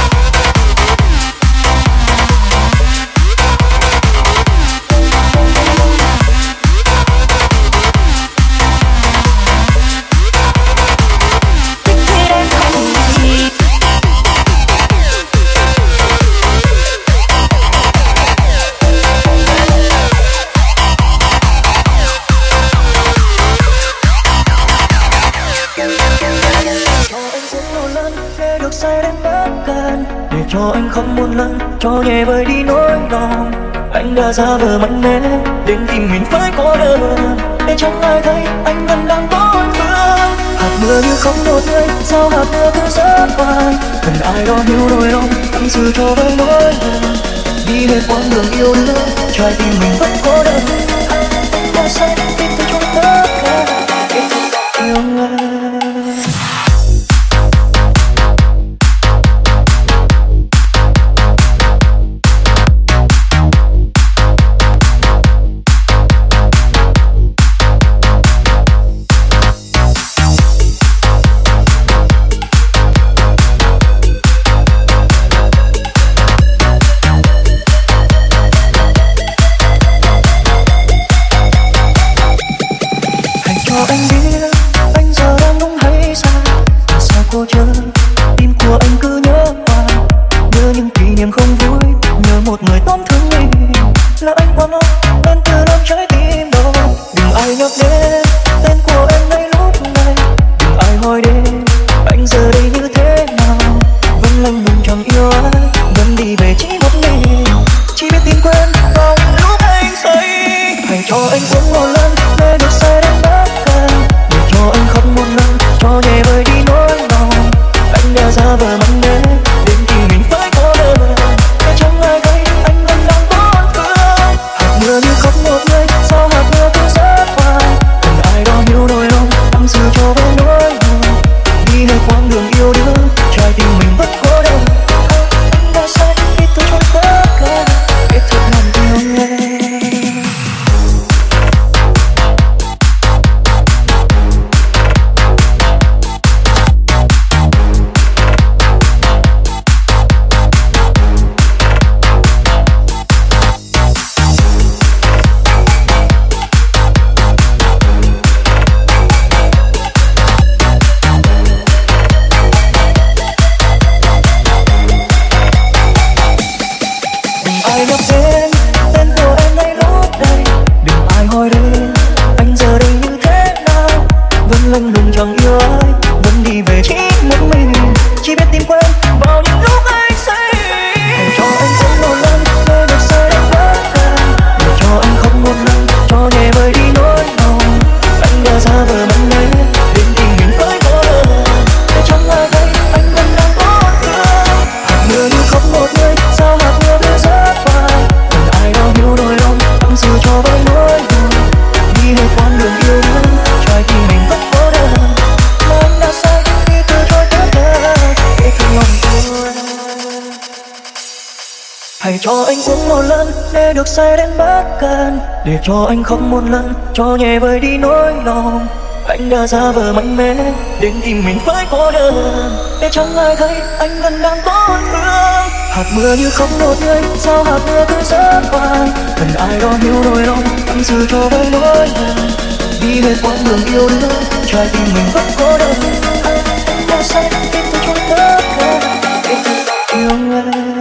Cho anh không một lần, cho nhẹ vơi đi nỗi lòng. Anh đã ra vờ mạnh mẽ, đến tìm mình phải có đơn. Để chẳng ai thấy anh vẫn đang có anh phương. Hạt mưa như không một người, sao hạt mưa cứ rớt hoài. Cần ai đó hiểu nỗi lòng, tâm sự cho với nỗi lòng. Đi hết quãng đường yêu đương, trái tim mình vẫn có đơn. Anh đã say, tim tôi trong tất cả, để tôi yêu anh. Anh biết anh giờ đang đúng hay sai, tại sao cô chờ tim của anh cứ nhớ hoài, nhớ những kỷ niệm không vui, nhớ một người tổn thương mình. Là anh quá ngốc nên từ đâm trái tim đau. Đừng ai nhắc đến tên của em ngay lúc này, đừng ai hỏi đến anh giờ đây như thế nào. Vẫn lạnh lùng chẳng yêu ai, vẫn đi về chỉ một mình, chỉ biết tìm quên vào lúc anh say. Hãy cho anh uống một lần để được say đến bất cần, để cho anh khóc một lần, cho nhẹ vơi đi nỗi lòng. Anh đã ra vờ mạnh mẽ, đến khi mình phải có đơn. Để chẳng ai thấy anh vẫn đang có anh phương. Hạt mưa như khóc một người, sao hạt mưa cứ rớt hoài. Cần ai đó hiểu nỗi lòng, tâm sự cho với nỗi lòng. Đi hết quãng đường yêu đương, trái tim mình vẫn có đơn. Anh đã say ít tôi trong tất cả, kết thúc làm yêu em. Ai nhắc đến tên của em ngay lúc đây, đừng ai hỏi đến anh giờ đây như thế nào. Vẫn lạnh lùng chẳng yêu ai, vẫn đi về chỉ một mình, chỉ biết tìm quên vào những lúc anh say. Hãy cho anh sống một lần để được say đến bất cần, để cho anh khóc một lần, cho nhẹ vơi đi nỗi lòng. Anh đã ra vờ mạnh mẽ, đến khi mình phải có đơn. Để chẳng ai thấy anh vẫn đang có anh phương. Hạt mưa như khóc một người, sao hạt mưa cứ rớt hoài. Cần ai đó hiểu nỗi lòng, tâm sự cho với nỗi lòng. Đi hết quãng đường yêu đương, trái tim mình vẫn có đơn. Mà anh đã sai khi từ chối tất cả, để thương lòng tôi. Hãy cho anh uống một lần để được say đến bất cần, để cho anh khóc một lần, cho nhẹ vơi đi nỗi lòng. anh đã giả vờ mạnh mẽ đến tìm mình phải cô đơn, để chẳng ai thấy anh vẫn đang tổn thương. Hạt mưa như không đột ngơi, sao hạt mưa cứ rớt qua, cần ai đó hiểu nỗi đau tâm sự cho với nỗi buồn. Đi hết quãng đường yêu đương, trái tim mình vẫn cô đơn. Anh đã sai khi tôi trốn tất cả để tự yêu em.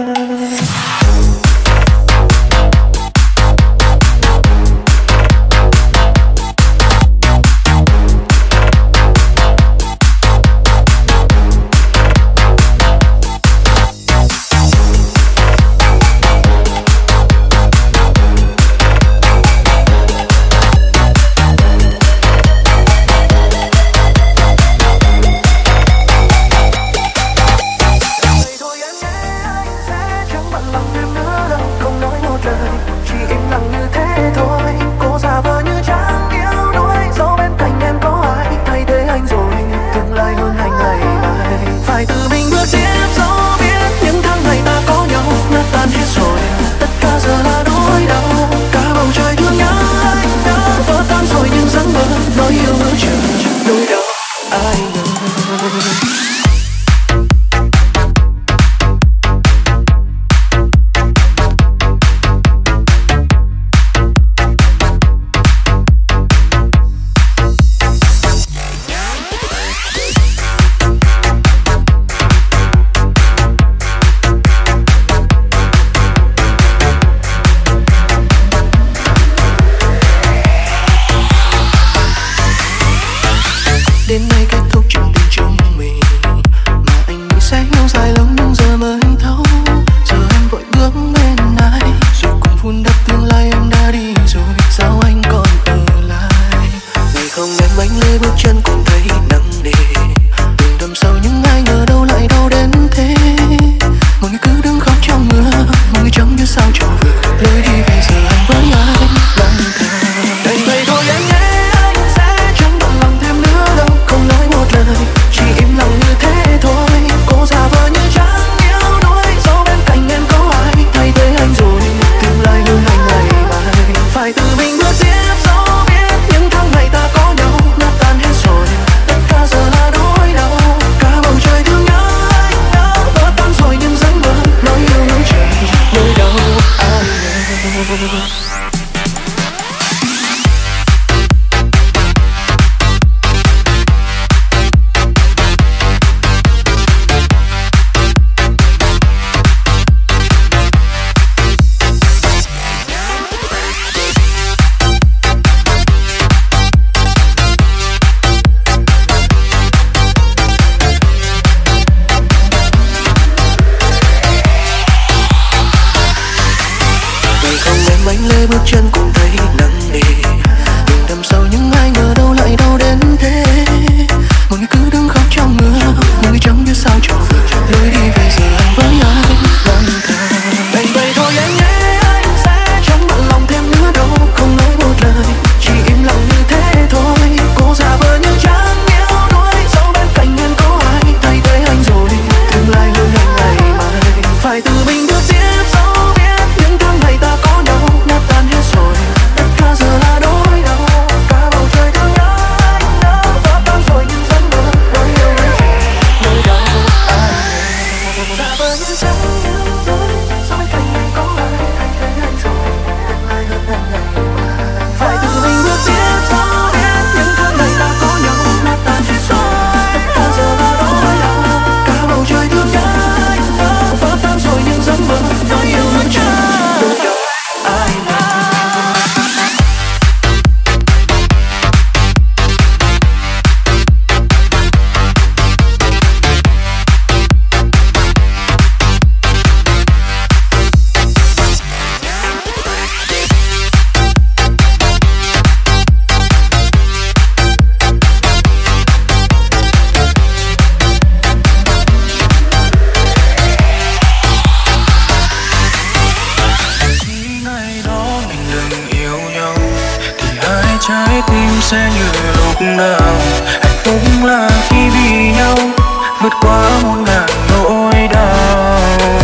trái tim sẽ như lúc nào. Hạnh phúc là khi vì nhau vượt qua một ngàn nỗi đau.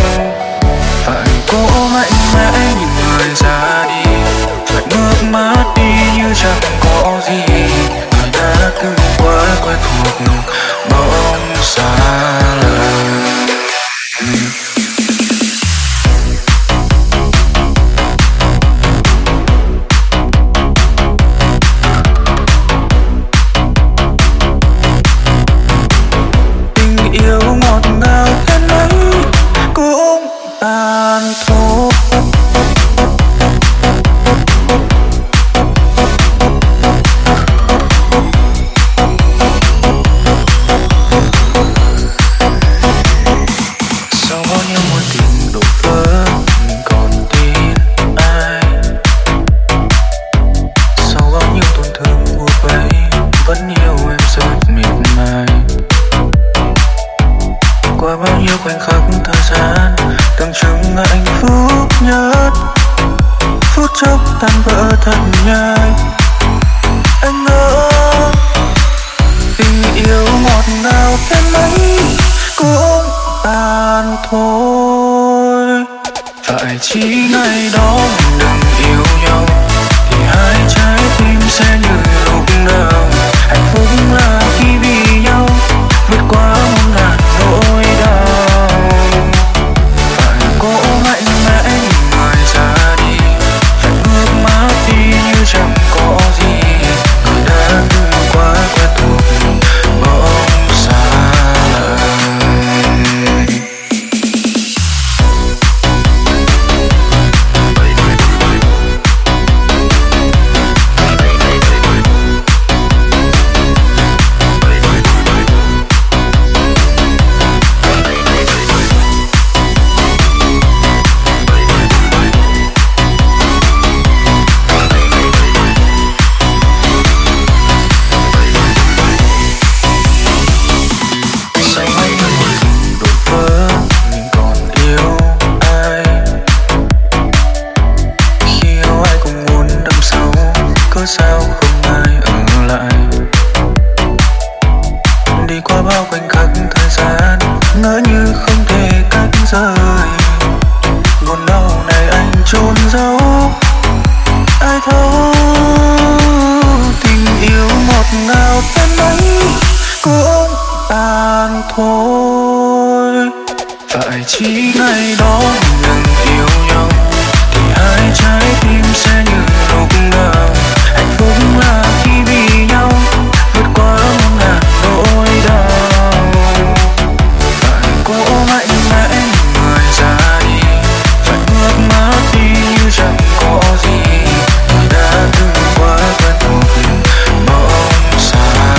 Phải cố mạnh mẽ nhìn người ra đi, phải ngước mắt đi như chẳng có gì. Người đã từng cũng tàn thôi. Phải chỉ ngày đó mình đừng yêu nhau thì hai trái tim sẽ như lúc nào. Hạnh phúc là khi vì nhau vượt qua muôn ngàn nỗi đau. Phải cố mạnh mẽ nhìn người ra đi, phải bước mắt đi như chẳng có gì. Người đã từng quá quen thuộc bỗng xa lầy. Sao không ai ở lại, đi qua bao khoảnh khắc thời gian ngỡ như không thể cách rời. Buồn đau này anh chôn giấu, ai thấu tình yêu ngọt ngào tên ấy cũng tàn thôi. Phải chỉ ngày đó mình đừng yêu nhau thì hai trái tim sẽ như lúc nào. Hạnh phúc là khi vì nhau vượt qua muôn ngàn nỗi đau. Phải cố mạnh mẽ nhìn người ra đi, phải bước mắt đi như chẳng có gì. Người đã từng quá quen thuộc bỗng xa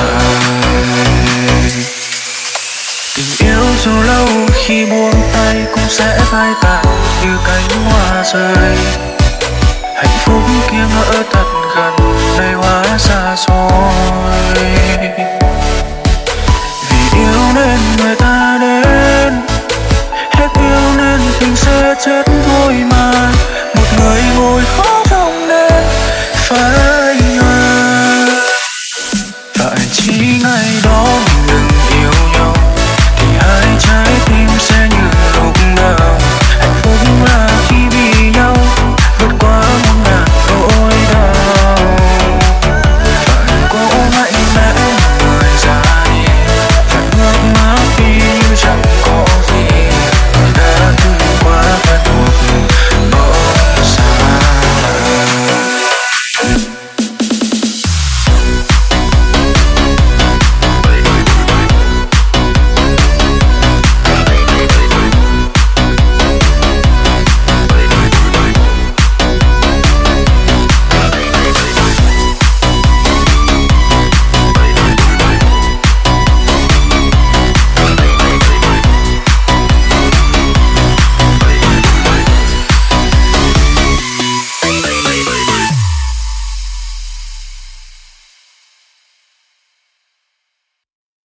lầy. Tình yêu dù lâu khi buông tay cũng sẽ phai tàn như cánh hoa rơi. Hạnh phúc kia ngỡ thật gần nay hóa xa xôi. Vì yêu nên người ta đến, hết yêu nên tình sẽ chết thôi mà. Một người ngồi khóc trong đêm phải